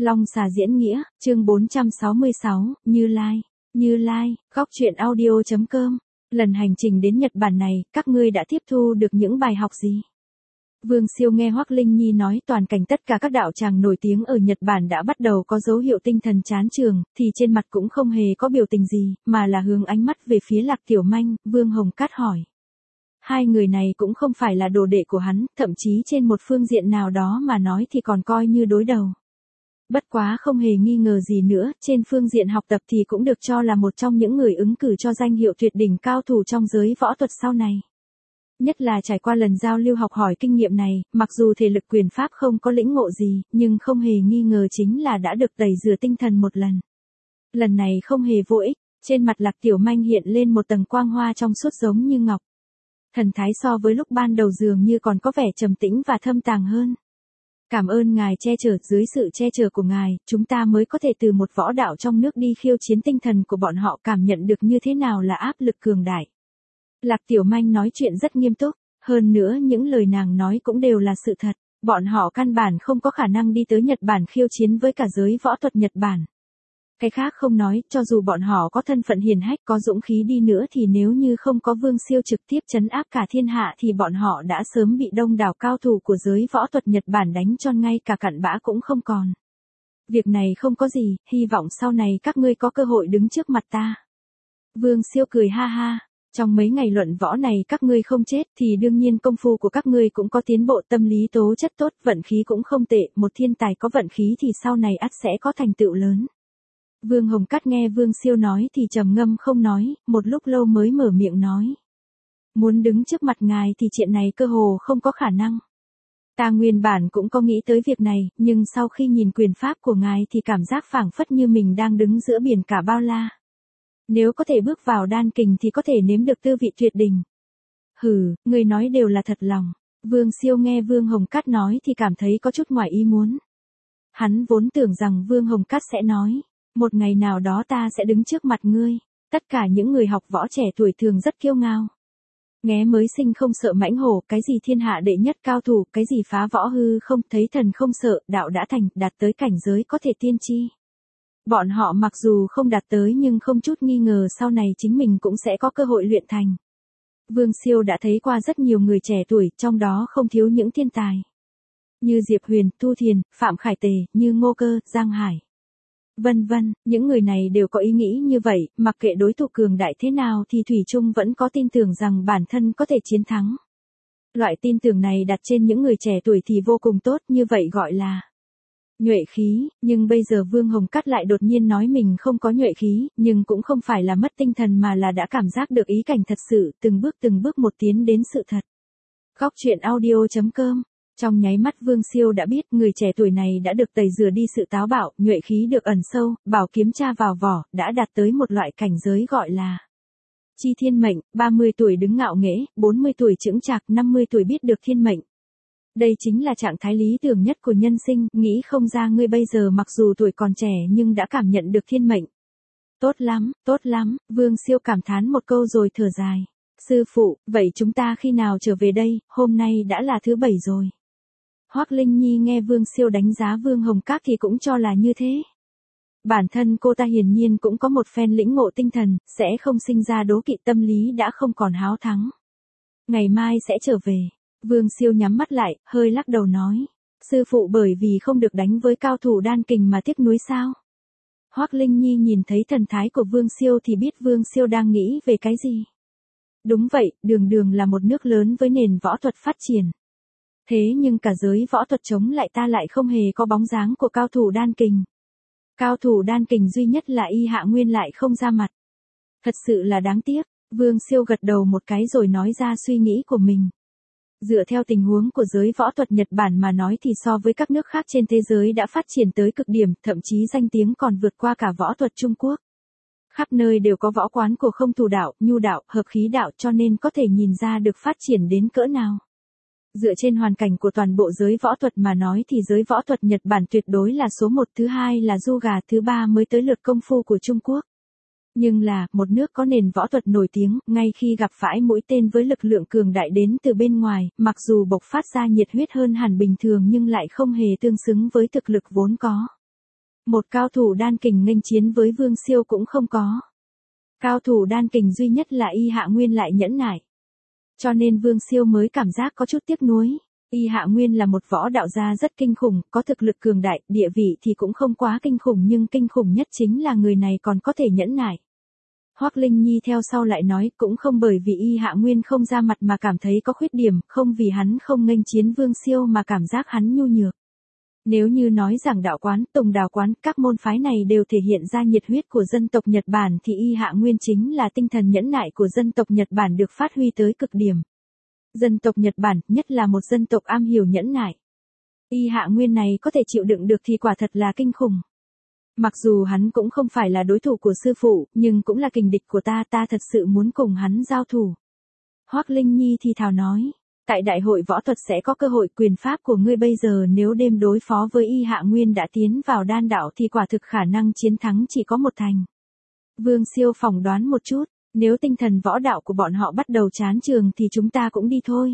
Long xà diễn nghĩa, chương 466, Như Lai. Như Lai, góc truyện audio.com. Lần hành trình đến Nhật Bản này, các ngươi đã tiếp thu được những bài học gì? Vương Siêu nghe Hoắc Linh Nhi nói toàn cảnh tất cả các đạo tràng nổi tiếng ở Nhật Bản đã bắt đầu có dấu hiệu tinh thần chán chường, thì trên mặt cũng không hề có biểu tình gì, mà là hướng ánh mắt về phía Lạc Tiểu Manh. Vương Hồng Cát hỏi. Hai người này cũng không phải là đồ đệ của hắn, thậm chí trên một phương diện nào đó mà nói thì còn coi như đối đầu. Bất quá không hề nghi ngờ gì nữa, trên phương diện học tập thì cũng được cho là một trong những người ứng cử cho danh hiệu tuyệt đỉnh cao thủ trong giới võ thuật sau này. Nhất là trải qua lần giao lưu học hỏi kinh nghiệm này, mặc dù thể lực quyền pháp không có lĩnh ngộ gì, nhưng không hề nghi ngờ chính là đã được tẩy rửa tinh thần một lần. Lần này không hề vô ích, trên mặt Lạc Tiểu Manh hiện lên một tầng quang hoa trong suốt giống như ngọc. Thần thái so với lúc ban đầu dường như còn có vẻ trầm tĩnh và thâm tàng hơn. Cảm ơn ngài che chở, dưới sự che chở của ngài, chúng ta mới có thể từ một võ đạo trong nước đi khiêu chiến tinh thần của bọn họ, cảm nhận được như thế nào là áp lực cường đại. Lạc Tiểu Manh nói chuyện rất nghiêm túc, hơn nữa những lời nàng nói cũng đều là sự thật, bọn họ căn bản không có khả năng đi tới Nhật Bản khiêu chiến với cả giới võ thuật Nhật Bản. Cái khác không nói, cho dù bọn họ có thân phận hiền hách, có dũng khí đi nữa thì nếu như không có Vương Siêu trực tiếp trấn áp cả thiên hạ thì bọn họ đã sớm bị đông đảo cao thủ của giới võ thuật Nhật Bản đánh cho ngay cả cặn bã cũng không còn. Việc này không có gì, hy vọng sau này các ngươi có cơ hội đứng trước mặt ta. Vương Siêu cười ha ha, trong mấy ngày luận võ này các ngươi không chết thì đương nhiên công phu của các ngươi cũng có tiến bộ, tâm lý tố chất tốt, vận khí cũng không tệ, một thiên tài có vận khí thì sau này ắt sẽ có thành tựu lớn. Vương Hồng Cát nghe Vương Siêu nói thì trầm ngâm không nói, một lúc lâu mới mở miệng nói. Muốn đứng trước mặt ngài thì chuyện này cơ hồ không có khả năng. Ta nguyên bản cũng có nghĩ tới việc này, nhưng sau khi nhìn quyền pháp của ngài thì cảm giác phảng phất như mình đang đứng giữa biển cả bao la. Nếu có thể bước vào đan kình thì có thể nếm được tư vị tuyệt đỉnh. Hừ, người nói đều là thật lòng. Vương Siêu nghe Vương Hồng Cát nói thì cảm thấy có chút ngoài ý muốn. Hắn vốn tưởng rằng Vương Hồng Cát sẽ nói. Một ngày nào đó ta sẽ đứng trước mặt ngươi. Tất cả những người học võ trẻ tuổi thường rất kiêu ngạo. Nghé mới sinh không sợ mãnh hổ, cái gì thiên hạ đệ nhất cao thủ, cái gì phá võ hư không, thấy thần không sợ, đạo đã thành, đạt tới cảnh giới có thể tiên tri. Bọn họ mặc dù không đạt tới nhưng không chút nghi ngờ sau này chính mình cũng sẽ có cơ hội luyện thành. Vương Siêu đã thấy qua rất nhiều người trẻ tuổi, trong đó không thiếu những thiên tài. Như Diệp Huyền, Thu Thiền, Phạm Khải Tề, như Ngô Cơ, Giang Hải. Vân vân, những người này đều có ý nghĩ như vậy, mặc kệ đối thủ cường đại thế nào thì thủy chung vẫn có tin tưởng rằng bản thân có thể chiến thắng. Loại tin tưởng này đặt trên những người trẻ tuổi thì vô cùng tốt, như vậy gọi là nhuệ khí, nhưng bây giờ Vương Hồng Cát lại đột nhiên nói mình không có nhuệ khí, nhưng cũng không phải là mất tinh thần mà là đã cảm giác được ý cảnh thật sự, từng bước một tiến đến sự thật. Góc truyện audio.com. Trong nháy mắt Vương Siêu đã biết người trẻ tuổi này đã được tẩy rửa đi sự táo bạo, nhuệ khí được ẩn sâu, bảo kiếm tra vào vỏ, đã đạt tới một loại cảnh giới gọi là chi thiên mệnh, 30 tuổi đứng ngạo nghễ, 40 tuổi chững chạc, 50 tuổi biết được thiên mệnh. Đây chính là trạng thái lý tưởng nhất của nhân sinh, nghĩ không ra ngươi bây giờ mặc dù tuổi còn trẻ nhưng đã cảm nhận được thiên mệnh. Tốt lắm, Vương Siêu cảm thán một câu rồi thở dài. Sư phụ, vậy chúng ta khi nào trở về đây, hôm nay đã là thứ 7 rồi. Hoắc Linh Nhi nghe Vương Siêu đánh giá Vương Hồng Cát thì cũng cho là như thế. Bản thân cô ta hiển nhiên cũng có một phen lĩnh ngộ tinh thần, sẽ không sinh ra đố kỵ, tâm lý đã không còn háo thắng. Ngày mai sẽ trở về. Vương Siêu nhắm mắt lại, hơi lắc đầu nói. Sư phụ bởi vì không được đánh với cao thủ đan kình mà tiếc nuối sao? Hoắc Linh Nhi nhìn thấy thần thái của Vương Siêu thì biết Vương Siêu đang nghĩ về cái gì. Đúng vậy, đường là một nước lớn với nền võ thuật phát triển. Thế nhưng cả giới võ thuật chống lại ta lại không hề có bóng dáng của cao thủ đan kình. Cao thủ đan kình duy nhất là Y Hạ Nguyên lại không ra mặt. Thật sự là đáng tiếc. Vương Siêu gật đầu một cái rồi nói ra suy nghĩ của mình. Dựa theo tình huống của giới võ thuật Nhật Bản mà nói thì so với các nước khác trên thế giới đã phát triển tới cực điểm, thậm chí danh tiếng còn vượt qua cả võ thuật Trung Quốc. Khắp nơi đều có võ quán của không thủ đạo, nhu đạo, hợp khí đạo, cho nên có thể nhìn ra được phát triển đến cỡ nào. Dựa trên hoàn cảnh của toàn bộ giới võ thuật mà nói thì giới võ thuật Nhật Bản tuyệt đối là số 1, thứ hai là Juga, thứ ba mới tới lượt công phu của Trung Quốc. Nhưng là, một nước có nền võ thuật nổi tiếng, ngay khi gặp phải mũi tên với lực lượng cường đại đến từ bên ngoài, mặc dù bộc phát ra nhiệt huyết hơn hẳn bình thường nhưng lại không hề tương xứng với thực lực vốn có. Một cao thủ đan kình nghênh chiến với Vương Siêu cũng không có. Cao thủ đan kình duy nhất là Y Hạ Nguyên lại nhẫn nại. Cho nên Vương Siêu mới cảm giác có chút tiếc nuối. Y Hạ Nguyên là một võ đạo gia rất kinh khủng, có thực lực cường đại, địa vị thì cũng không quá kinh khủng nhưng kinh khủng nhất chính là người này còn có thể nhẫn nại. Hoắc Linh Nhi theo sau lại nói cũng không bởi vì Y Hạ Nguyên không ra mặt mà cảm thấy có khuyết điểm, không vì hắn không nghênh chiến Vương Siêu mà cảm giác hắn nhu nhược. Nếu như nói rằng đạo quán, tùng đạo quán, các môn phái này đều thể hiện ra nhiệt huyết của dân tộc Nhật Bản thì Y Hạ Nguyên chính là tinh thần nhẫn nại của dân tộc Nhật Bản được phát huy tới cực điểm. Dân tộc Nhật Bản, nhất là một dân tộc am hiểu nhẫn nại. Y Hạ Nguyên này có thể chịu đựng được thì quả thật là kinh khủng. Mặc dù hắn cũng không phải là đối thủ của sư phụ, nhưng cũng là kình địch của ta thật sự muốn cùng hắn giao thủ. Hoắc Linh Nhi thì thào nói, tại đại hội võ thuật sẽ có cơ hội, quyền pháp của ngươi bây giờ nếu đêm đối phó với Y Hạ Nguyên đã tiến vào đan đạo thì quả thực khả năng chiến thắng chỉ có một thành. Vương Siêu phỏng đoán một chút, nếu tinh thần võ đạo của bọn họ bắt đầu chán trường thì chúng ta cũng đi thôi.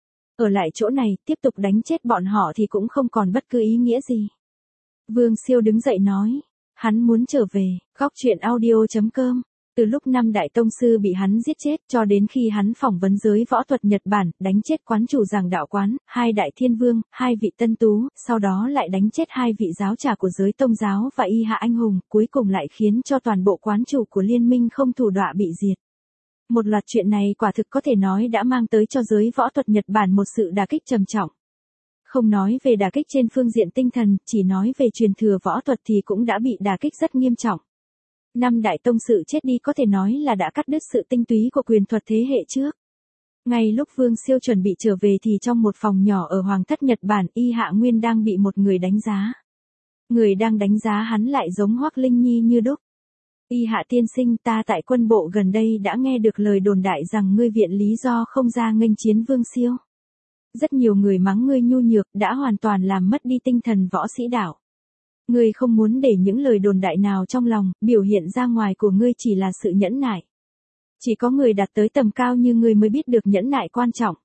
Ở lại chỗ này, tiếp tục đánh chết bọn họ thì cũng không còn bất cứ ý nghĩa gì. Vương Siêu đứng dậy nói, hắn muốn trở về, góc truyện audio.com. Từ lúc 5 đại tông sư bị hắn giết chết cho đến khi hắn phỏng vấn giới võ thuật Nhật Bản, đánh chết quán chủ giảng đạo quán, 2 đại thiên vương, 2 vị tân tú, sau đó lại đánh chết 2 vị giáo trà của giới tông giáo và Y Hạ anh hùng, cuối cùng lại khiến cho toàn bộ quán chủ của liên minh không thủ đọa bị diệt. Một loạt chuyện này quả thực có thể nói đã mang tới cho giới võ thuật Nhật Bản một sự đả kích trầm trọng. Không nói về đả kích trên phương diện tinh thần, chỉ nói về truyền thừa võ thuật thì cũng đã bị đả kích rất nghiêm trọng. 5 đại tông sư chết đi có thể nói là đã cắt đứt sự tinh túy của quyền thuật thế hệ trước. Ngay lúc Vương Siêu chuẩn bị trở về thì trong một phòng nhỏ ở Hoàng thất Nhật Bản, Y Hạ Nguyên đang bị một người đánh giá. Người đang đánh giá hắn lại giống Hoắc Linh Nhi như đúc. Y Hạ tiên sinh, ta tại quân bộ gần đây đã nghe được lời đồn đại rằng ngươi viện lý do không ra nghênh chiến Vương Siêu. Rất nhiều người mắng ngươi nhu nhược, đã hoàn toàn làm mất đi tinh thần võ sĩ đạo. Ngươi không muốn để những lời đồn đại nào trong lòng, biểu hiện ra ngoài của ngươi chỉ là sự nhẫn nại. Chỉ có người đạt tới tầm cao như ngươi mới biết được nhẫn nại quan trọng.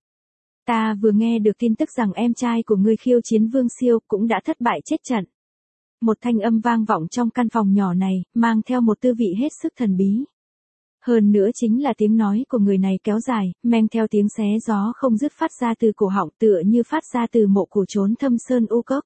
Ta vừa nghe được tin tức rằng em trai của ngươi khiêu chiến Vương Siêu cũng đã thất bại chết trận. Một thanh âm vang vọng trong căn phòng nhỏ này, mang theo một tư vị hết sức thần bí. Hơn nữa chính là tiếng nói của người này kéo dài, men theo tiếng xé gió không dứt phát ra từ cổ họng tựa như phát ra từ mộ cổ trốn thâm sơn u cốc.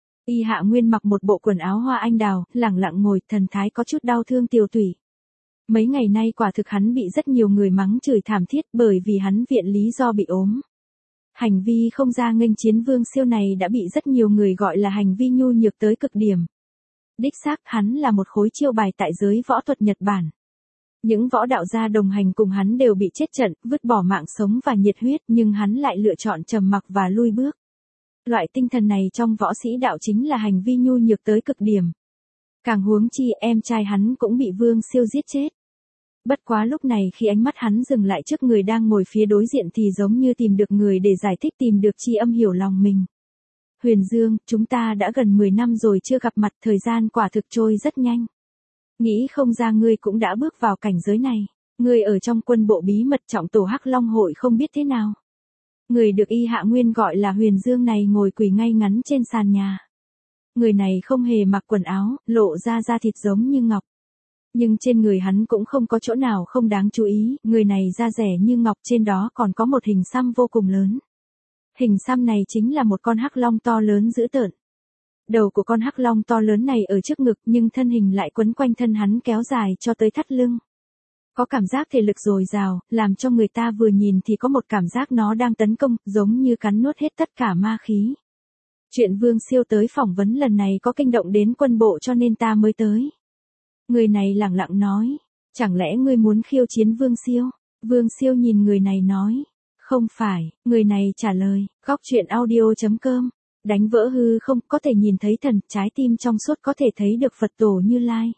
Y Hạ Nguyên mặc một bộ quần áo hoa anh đào, lẳng lặng ngồi, thần thái có chút đau thương tiều tủy. Mấy ngày nay quả thực hắn bị rất nhiều người mắng chửi thảm thiết bởi vì hắn viện lý do bị ốm. Hành vi không ra nghênh chiến Vương Siêu này đã bị rất nhiều người gọi là hành vi nhu nhược tới cực điểm. Đích xác hắn là một khối chiêu bài tại giới võ thuật Nhật Bản. Những võ đạo gia đồng hành cùng hắn đều bị chết trận, vứt bỏ mạng sống và nhiệt huyết nhưng hắn lại lựa chọn trầm mặc và lui bước. Loại tinh thần này trong võ sĩ đạo chính là hành vi nhu nhược tới cực điểm. Càng huống chi em trai hắn cũng bị Vương Siêu giết chết. Bất quá lúc này khi ánh mắt hắn dừng lại trước người đang ngồi phía đối diện thì giống như tìm được người để giải thích, tìm được tri âm hiểu lòng mình. Huyền Dương, chúng ta đã gần 10 năm rồi chưa gặp mặt, thời gian quả thực trôi rất nhanh. Nghĩ không ra ngươi cũng đã bước vào cảnh giới này. Ngươi ở trong quân bộ bí mật trọng tổ Hắc Long hội không biết thế nào. Người được Y Hạ Nguyên gọi là Huyền Dương này ngồi quỳ ngay ngắn trên sàn nhà. Người này không hề mặc quần áo, lộ ra da thịt giống như ngọc. Nhưng trên người hắn cũng không có chỗ nào không đáng chú ý, người này da rẻ như ngọc, trên đó còn có một hình xăm vô cùng lớn. Hình xăm này chính là một con hắc long to lớn dữ tợn. Đầu của con hắc long to lớn này ở trước ngực nhưng thân hình lại quấn quanh thân hắn kéo dài cho tới thắt lưng. Có cảm giác thể lực dồi dào, làm cho người ta vừa nhìn thì có một cảm giác nó đang tấn công, giống như cắn nuốt hết tất cả ma khí. Chuyện Vương Siêu tới phỏng vấn lần này có kinh động đến quân bộ cho nên ta mới tới. Người này lẳng lặng nói, chẳng lẽ ngươi muốn khiêu chiến Vương Siêu? Vương Siêu nhìn người này nói, không phải, người này trả lời, góc truyện audio.com, đánh vỡ hư không, có thể nhìn thấy thần, trái tim trong suốt có thể thấy được Phật tổ Như Lai.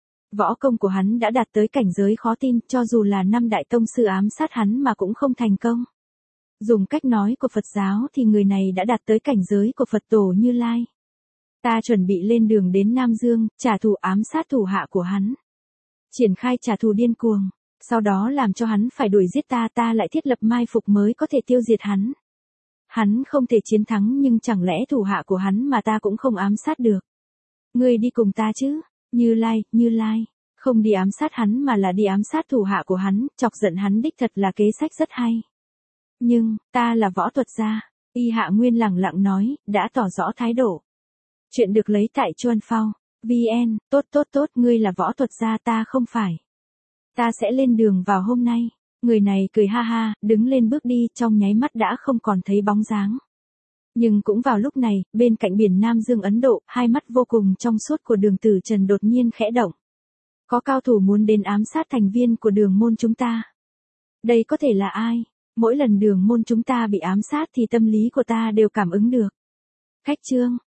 Võ công của hắn đã đạt tới cảnh giới khó tin, cho dù là 5 đại tông sư ám sát hắn mà cũng không thành công. Dùng cách nói của Phật giáo thì người này đã đạt tới cảnh giới của Phật tổ Như Lai. Ta chuẩn bị lên đường đến Nam Dương, trả thù ám sát thủ hạ của hắn. Triển khai trả thù điên cuồng, sau đó làm cho hắn phải đuổi giết ta, ta lại thiết lập mai phục mới có thể tiêu diệt hắn. Hắn không thể chiến thắng nhưng chẳng lẽ thủ hạ của hắn mà ta cũng không ám sát được. Ngươi đi cùng ta chứ? Như Lai, Như Lai. Không đi ám sát hắn mà là đi ám sát thủ hạ của hắn, chọc giận hắn đích thật là kế sách rất hay. Nhưng, ta là võ thuật gia. Y Hạ Nguyên lẳng lặng nói, đã tỏ rõ thái độ. Chuyện được lấy tại Chuan Phao. VN, tốt, ngươi là võ thuật gia ta không phải. Ta sẽ lên đường vào hôm nay. Người này cười ha ha, đứng lên bước đi, trong nháy mắt đã không còn thấy bóng dáng. Nhưng cũng vào lúc này, bên cạnh biển Nam Dương Ấn Độ, hai mắt vô cùng trong suốt của Đường Tử Trần đột nhiên khẽ động. Có cao thủ muốn đến ám sát thành viên của đường môn chúng ta. Đây có thể là ai? Mỗi lần đường môn chúng ta bị ám sát thì tâm lý của ta đều cảm ứng được. Khách trương,